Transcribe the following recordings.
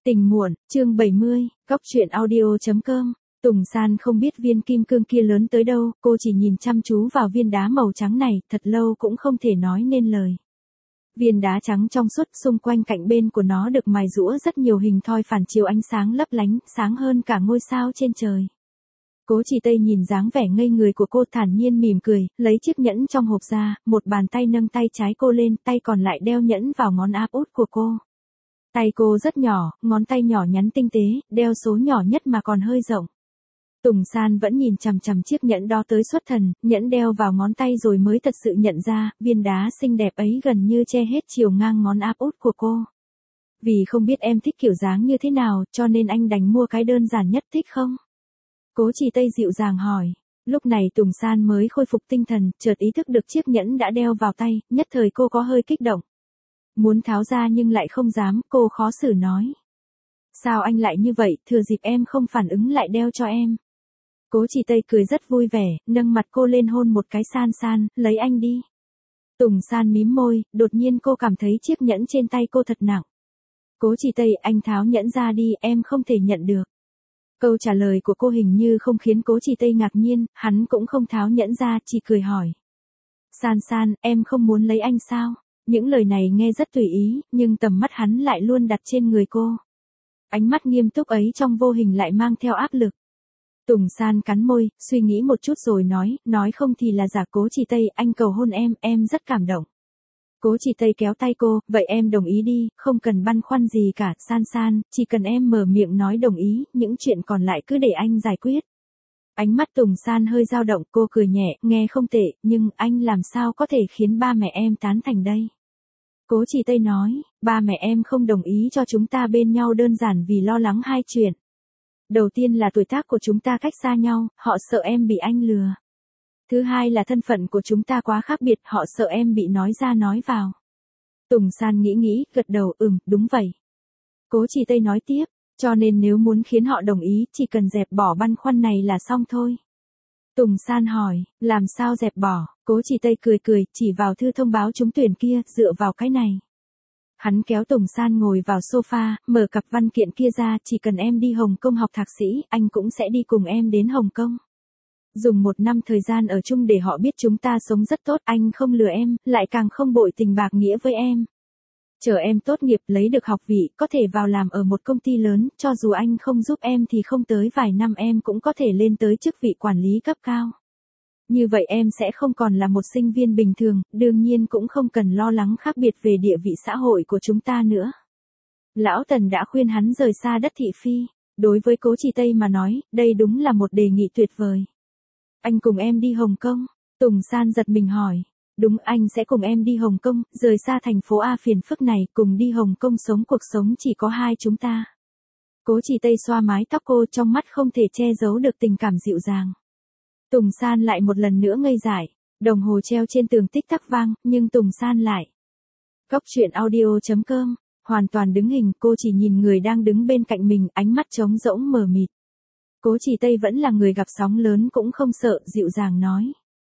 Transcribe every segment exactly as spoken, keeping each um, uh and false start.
Tình muộn, chương bảy mươi, Cóc truyện audio chấm com. Tùng San không biết viên kim cương kia lớn tới đâu, cô chỉ nhìn chăm chú vào viên đá màu trắng này, thật lâu cũng không thể nói nên lời. Viên đá trắng trong suốt, xung quanh cạnh bên của nó được mài rũa rất nhiều hình thoi phản chiếu ánh sáng lấp lánh, sáng hơn cả ngôi sao trên trời. Cố Chỉ Tây nhìn dáng vẻ ngây người của cô, thản nhiên mỉm cười, lấy chiếc nhẫn trong hộp ra, một bàn tay nâng tay trái cô lên, tay còn lại đeo nhẫn vào ngón áp út của cô. Tay cô rất nhỏ, ngón tay nhỏ nhắn tinh tế, đeo số nhỏ nhất mà còn hơi rộng. Tùng San vẫn nhìn chằm chằm chiếc nhẫn đó tới xuất thần, nhẫn đeo vào ngón tay rồi mới thật sự nhận ra, viên đá xinh đẹp ấy gần như che hết chiều ngang ngón áp út của cô. Vì không biết em thích kiểu dáng như thế nào, cho nên anh đành mua cái đơn giản nhất, thích không? Cố Chỉ Tây dịu dàng hỏi. Lúc này Tùng San mới khôi phục tinh thần, chợt ý thức được chiếc nhẫn đã đeo vào tay, nhất thời cô có hơi kích động. Muốn tháo ra nhưng lại không dám, cô khó xử nói. Sao anh lại như vậy, thừa dịp em không phản ứng lại đeo cho em. Cố Chỉ Tây cười rất vui vẻ, nâng mặt cô lên hôn một cái. San San, lấy anh đi. Tùng San mím môi, đột nhiên cô cảm thấy chiếc nhẫn trên tay cô thật nặng. Cố Chỉ Tây, anh tháo nhẫn ra đi, em không thể nhận được. Câu trả lời của cô hình như không khiến Cố Chỉ Tây ngạc nhiên, hắn cũng không tháo nhẫn ra, chỉ cười hỏi. San San, em không muốn lấy anh sao? Những lời này nghe rất tùy ý, nhưng tầm mắt hắn lại luôn đặt trên người cô. Ánh mắt nghiêm túc ấy trong vô hình lại mang theo áp lực. Tùng San cắn môi, suy nghĩ một chút rồi nói, nói không thì là giả. Cố Chỉ Tây, anh cầu hôn em, em rất cảm động. Cố Chỉ Tây kéo tay cô, vậy em đồng ý đi, không cần băn khoăn gì cả. San San, chỉ cần em mở miệng nói đồng ý, những chuyện còn lại cứ để anh giải quyết. Ánh mắt Tùng San hơi dao động, cô cười nhẹ, nghe không tệ, nhưng anh làm sao có thể khiến ba mẹ em tán thành đây? Cố Chỉ Tây nói, ba mẹ em không đồng ý cho chúng ta bên nhau đơn giản vì lo lắng hai chuyện. Đầu tiên là tuổi tác của chúng ta cách xa nhau, họ sợ em bị anh lừa. Thứ hai là thân phận của chúng ta quá khác biệt, họ sợ em bị nói ra nói vào. Tùng San nghĩ nghĩ, gật đầu, ừm, đúng vậy. Cố Chỉ Tây nói tiếp, cho nên nếu muốn khiến họ đồng ý, chỉ cần dẹp bỏ băn khoăn này là xong thôi. Tùng San hỏi, làm sao dẹp bỏ? Cố Chỉ Tây cười cười, chỉ vào thư thông báo trúng tuyển kia, dựa vào cái này. Hắn kéo Tùng San ngồi vào sofa, mở cặp văn kiện kia ra, chỉ cần em đi Hồng Kông học thạc sĩ, anh cũng sẽ đi cùng em đến Hồng Kông. Dùng một năm thời gian ở chung để họ biết chúng ta sống rất tốt, anh không lừa em, lại càng không bội tình bạc nghĩa với em. Chờ em tốt nghiệp lấy được học vị, có thể vào làm ở một công ty lớn, cho dù anh không giúp em thì không tới vài năm em cũng có thể lên tới chức vị quản lý cấp cao. Như vậy em sẽ không còn là một sinh viên bình thường, đương nhiên cũng không cần lo lắng khác biệt về địa vị xã hội của chúng ta nữa. Lão Tần đã khuyên hắn rời xa đất thị phi. Đối với Cố Chỉ Tây mà nói, đây đúng là một đề nghị tuyệt vời. Anh cùng em đi Hồng Kông? Tùng San giật mình hỏi. Đúng, anh sẽ cùng em đi Hồng Kông, rời xa thành phố A phiền phức này, cùng đi Hồng Kông sống cuộc sống chỉ có hai chúng ta. Cố Chỉ Tây xoa mái tóc cô, trong mắt không thể che giấu được tình cảm dịu dàng. Tùng San lại một lần nữa ngây dại, đồng hồ treo trên tường tích tắc vang, nhưng Tùng San lại. Cóc truyện audio chấm com, hoàn toàn đứng hình, cô chỉ nhìn người đang đứng bên cạnh mình, ánh mắt trống rỗng mờ mịt. Cố Chỉ Tây vẫn là người gặp sóng lớn cũng không sợ, dịu dàng nói.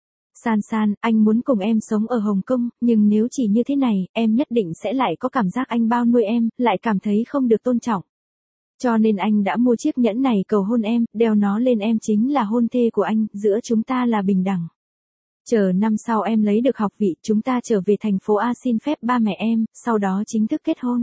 San San, anh muốn cùng em sống ở Hồng Kông, nhưng nếu chỉ như thế này, em nhất định sẽ lại có cảm giác anh bao nuôi em, lại cảm thấy không được tôn trọng. Cho nên anh đã mua chiếc nhẫn này cầu hôn em, đeo nó lên em chính là hôn thê của anh, giữa chúng ta là bình đẳng. Chờ năm sau em lấy được học vị, chúng ta trở về thành phố A xin phép ba mẹ em, sau đó chính thức kết hôn.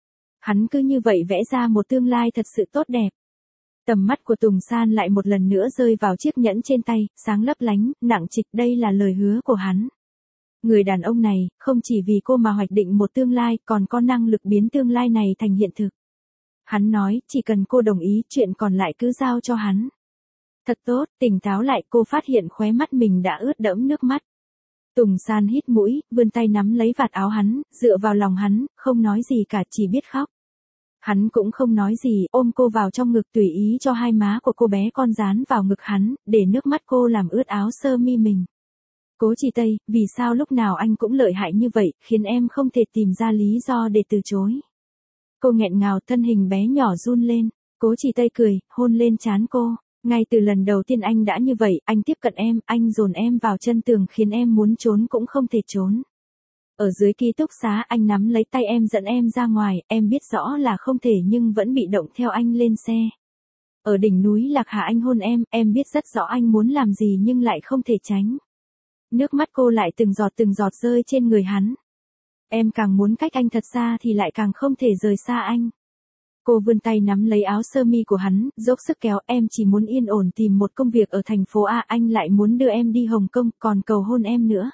Hắn cứ như vậy vẽ ra một tương lai thật sự tốt đẹp. Tầm mắt của Tùng San lại một lần nữa rơi vào chiếc nhẫn trên tay, sáng lấp lánh, nặng trịch, đây là lời hứa của hắn. Người đàn ông này, không chỉ vì cô mà hoạch định một tương lai, còn có năng lực biến tương lai này thành hiện thực. Hắn nói, chỉ cần cô đồng ý, chuyện còn lại cứ giao cho hắn. Thật tốt, tỉnh táo lại, cô phát hiện khóe mắt mình đã ướt đẫm nước mắt. Tùng San hít mũi, vươn tay nắm lấy vạt áo hắn, dựa vào lòng hắn, không nói gì cả, chỉ biết khóc. Hắn cũng không nói gì, ôm cô vào trong ngực, tùy ý cho hai má của cô bé con dán vào ngực hắn, để nước mắt cô làm ướt áo sơ mi mình. Cố Chỉ Tây, vì sao lúc nào anh cũng lợi hại như vậy, khiến em không thể tìm ra lý do để từ chối. Cô nghẹn ngào, thân hình bé nhỏ run lên. Cố Chỉ Tây cười, hôn lên trán cô. Ngay từ lần đầu tiên anh đã như vậy, anh tiếp cận em, anh dồn em vào chân tường khiến em muốn trốn cũng không thể trốn. Ở dưới ký túc xá anh nắm lấy tay em dẫn em ra ngoài, em biết rõ là không thể nhưng vẫn bị động theo anh lên xe. Ở đỉnh núi Lạc Hà anh hôn em, em biết rất rõ anh muốn làm gì nhưng lại không thể tránh. Nước mắt cô lại từng giọt từng giọt rơi trên người hắn. Em càng muốn cách anh thật xa thì lại càng không thể rời xa anh. Cô vươn tay nắm lấy áo sơ mi của hắn, dốc sức kéo, em chỉ muốn yên ổn tìm một công việc ở thành phố A, anh lại muốn đưa em đi Hồng Kông, còn cầu hôn em nữa.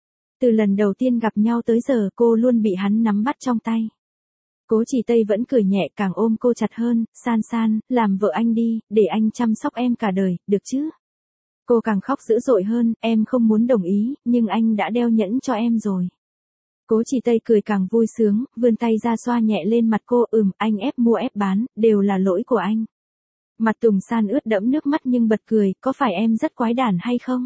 Từ lần đầu tiên gặp nhau tới giờ cô luôn bị hắn nắm bắt trong tay. Cố Chỉ Tây vẫn cười nhẹ càng ôm cô chặt hơn, San San, làm vợ anh đi, để anh chăm sóc em cả đời, được chứ? Cô càng khóc dữ dội hơn, em không muốn đồng ý, nhưng anh đã đeo nhẫn cho em rồi. Cố Chỉ Tây cười càng vui sướng, vươn tay ra xoa nhẹ lên mặt cô, ừm, anh ép mua ép bán, đều là lỗi của anh. Mặt Tùng San ướt đẫm nước mắt nhưng bật cười, có phải em rất quái đản hay không?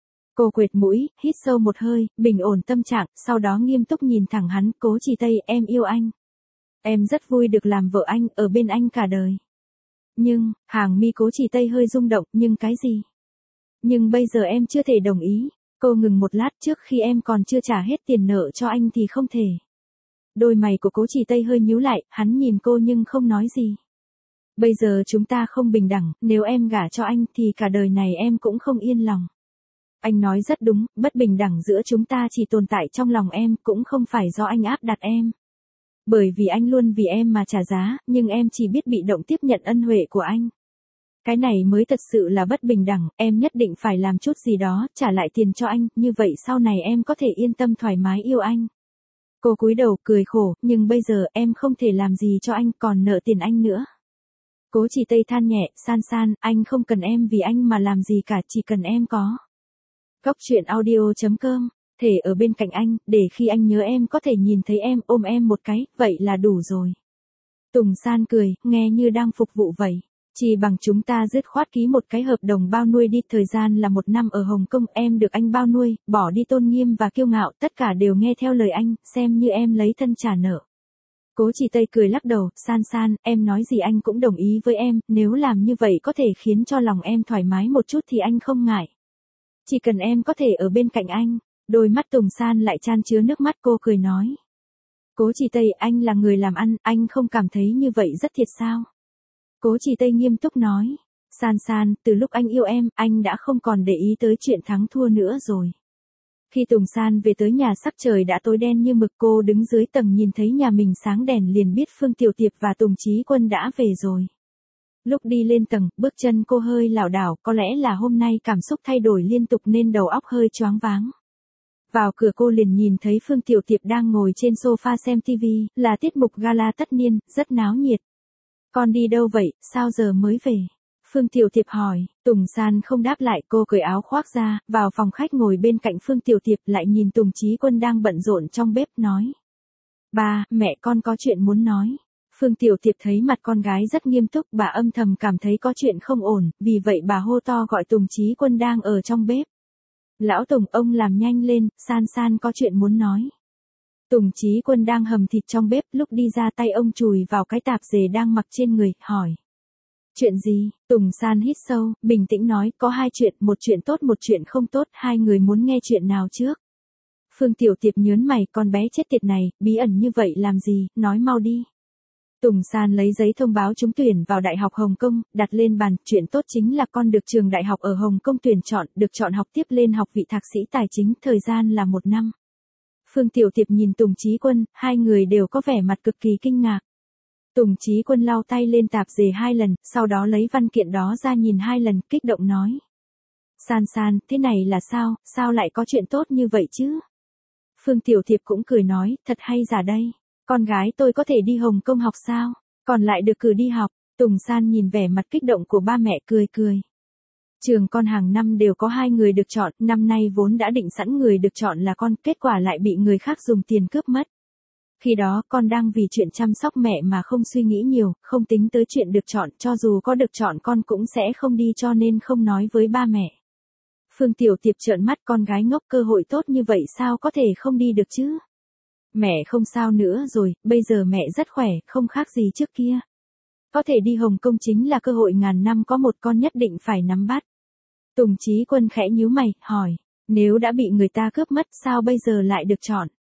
Cô quệt mũi, hít sâu một hơi, bình ổn tâm trạng, sau đó nghiêm túc nhìn thẳng hắn, Cố Chỉ Tây, em yêu anh. Em rất vui được làm vợ anh, ở bên anh cả đời. Nhưng, hàng mi Cố Chỉ Tây hơi rung động, nhưng cái gì? Nhưng bây giờ em chưa thể đồng ý. Cô ngừng một lát, trước khi em còn chưa trả hết tiền nợ cho anh thì không thể. Đôi mày của Cố Chỉ Tây hơi nhíu lại, hắn nhìn cô nhưng không nói gì. Bây giờ chúng ta không bình đẳng, nếu em gả cho anh thì cả đời này em cũng không yên lòng. Anh nói rất đúng, bất bình đẳng giữa chúng ta chỉ tồn tại trong lòng em, cũng không phải do anh áp đặt em. Bởi vì anh luôn vì em mà trả giá, nhưng em chỉ biết bị động tiếp nhận ân huệ của anh. Cái này mới thật sự là bất bình đẳng, em nhất định phải làm chút gì đó, trả lại tiền cho anh, như vậy sau này em có thể yên tâm thoải mái yêu anh. Cô cúi đầu cười khổ, nhưng bây giờ em không thể làm gì cho anh, còn nợ tiền anh nữa. Cố Chỉ Tây than nhẹ, San San, anh không cần em vì anh mà làm gì cả, chỉ cần em có. Góc truyện audio chấm com, thể ở bên cạnh anh, để khi anh nhớ em có thể nhìn thấy em, ôm em một cái, vậy là đủ rồi. Tùng San cười, nghe như đang phục vụ vậy. Chỉ bằng chúng ta dứt khoát ký một cái hợp đồng bao nuôi đi, thời gian là một năm ở Hồng Kông, em được anh bao nuôi, bỏ đi tôn nghiêm và kiêu ngạo, tất cả đều nghe theo lời anh, xem như em lấy thân trả nợ. Cố Chỉ Tây cười lắc đầu, San San, em nói gì anh cũng đồng ý với em, nếu làm như vậy có thể khiến cho lòng em thoải mái một chút thì anh không ngại. Chỉ cần em có thể ở bên cạnh anh. Đôi mắt Tùng San lại chan chứa nước mắt, cô cười nói. Cố Chỉ Tây, anh là người làm ăn, anh không cảm thấy như vậy rất thiệt sao? Cố Chỉ Tây nghiêm túc nói. San San, từ lúc anh yêu em, anh đã không còn để ý tới chuyện thắng thua nữa rồi. Khi Tùng San về tới nhà sắc trời đã tối đen như mực, cô đứng dưới tầng nhìn thấy nhà mình sáng đèn liền biết Phương Tiểu Tiệp và Tùng Chí Quân đã về rồi. Lúc đi lên tầng, bước chân cô hơi lảo đảo, có lẽ là hôm nay cảm xúc thay đổi liên tục nên đầu óc hơi choáng váng. Vào cửa cô liền nhìn thấy Phương Tiểu Tiệp đang ngồi trên sofa xem tivi, là tiết mục gala tất niên, rất náo nhiệt. Con đi đâu vậy, sao giờ mới về? Phương Tiểu Tiệp hỏi, Tùng San không đáp lại, cô cởi áo khoác ra, vào phòng khách ngồi bên cạnh Phương Tiểu Tiệp, lại nhìn Tùng Chí Quân đang bận rộn trong bếp, nói. Ba, mẹ con có chuyện muốn nói. Phương Tiểu Tiệp thấy mặt con gái rất nghiêm túc, bà âm thầm cảm thấy có chuyện không ổn, vì vậy bà hô to gọi Tùng Chí Quân đang ở trong bếp. Lão Tùng, ông làm nhanh lên, San San có chuyện muốn nói. Tùng Chí Quân đang hầm thịt trong bếp, lúc đi ra tay ông chùi vào cái tạp dề đang mặc trên người, hỏi. Chuyện gì? Tùng San hít sâu, bình tĩnh nói, có hai chuyện, một chuyện tốt một chuyện không tốt, hai người muốn nghe chuyện nào trước? Phương Tiểu Tiệp nhớn mày, con bé chết tiệt này, bí ẩn như vậy làm gì, nói mau đi. Tùng San lấy giấy thông báo trúng tuyển vào Đại học Hồng Kông, đặt lên bàn, chuyện tốt chính là con được trường đại học ở Hồng Kông tuyển chọn, được chọn học tiếp lên học vị thạc sĩ tài chính, thời gian là một năm. Phương Tiểu Tiệp nhìn Tùng Chí Quân, hai người đều có vẻ mặt cực kỳ kinh ngạc. Tùng Chí Quân lau tay lên tạp dề hai lần, sau đó lấy văn kiện đó ra nhìn hai lần, kích động nói. San San, thế này là sao, sao lại có chuyện tốt như vậy chứ? Phương Tiểu Tiệp cũng cười nói, thật hay giả đây. Con gái tôi có thể đi Hồng Kông học sao? Còn lại được cử đi học. Tùng San nhìn vẻ mặt kích động của ba mẹ cười cười. Trường con hàng năm đều có hai người được chọn, năm nay vốn đã định sẵn người được chọn là con, kết quả lại bị người khác dùng tiền cướp mất. Khi đó con đang vì chuyện chăm sóc mẹ mà không suy nghĩ nhiều, không tính tới chuyện được chọn, cho dù có được chọn con cũng sẽ không đi cho nên không nói với ba mẹ. Phương Tiểu Tiệp trợn mắt, con gái ngốc, cơ hội tốt như vậy sao có thể không đi được chứ? Mẹ không sao nữa rồi, bây giờ mẹ rất khỏe, không khác gì trước kia. Có thể đi Hồng Kông chính là cơ hội ngàn năm có một, con nhất định phải nắm bắt. Tùng Chí Quân khẽ nhíu mày, hỏi, nếu đã bị người ta cướp mất sao bây giờ lại được chọn?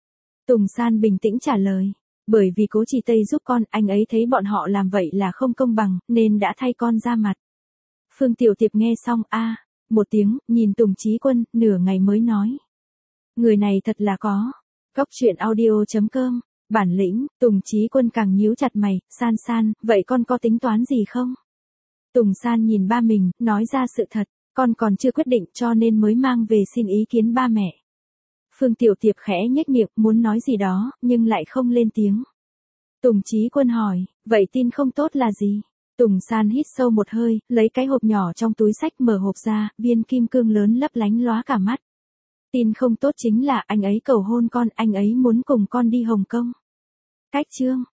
Tùng San bình tĩnh trả lời. Bởi vì Cố Chỉ Tây giúp con, anh ấy thấy bọn họ làm vậy là không công bằng, nên đã thay con ra mặt. Phương Tiểu Tiệp nghe xong a một tiếng, nhìn Tùng Chí Quân, nửa ngày mới nói. Người này thật là có. Cóc truyện audio.com, bản lĩnh. Tùng Chí Quân càng nhíu chặt mày, San San, vậy con có tính toán gì không? Tùng San nhìn ba mình, nói ra sự thật, con còn chưa quyết định cho nên mới mang về xin ý kiến ba mẹ. Phương Tiểu Tiệp khẽ nhếch miệng, muốn nói gì đó, nhưng lại không lên tiếng. Tùng Chí Quân hỏi, vậy tin không tốt là gì? Tùng San hít sâu một hơi, lấy cái hộp nhỏ trong túi xách mở hộp ra, viên kim cương lớn lấp lánh lóa cả mắt. Tin không tốt chính là anh ấy cầu hôn con, anh ấy muốn cùng con đi Hồng Kông. Cách chương.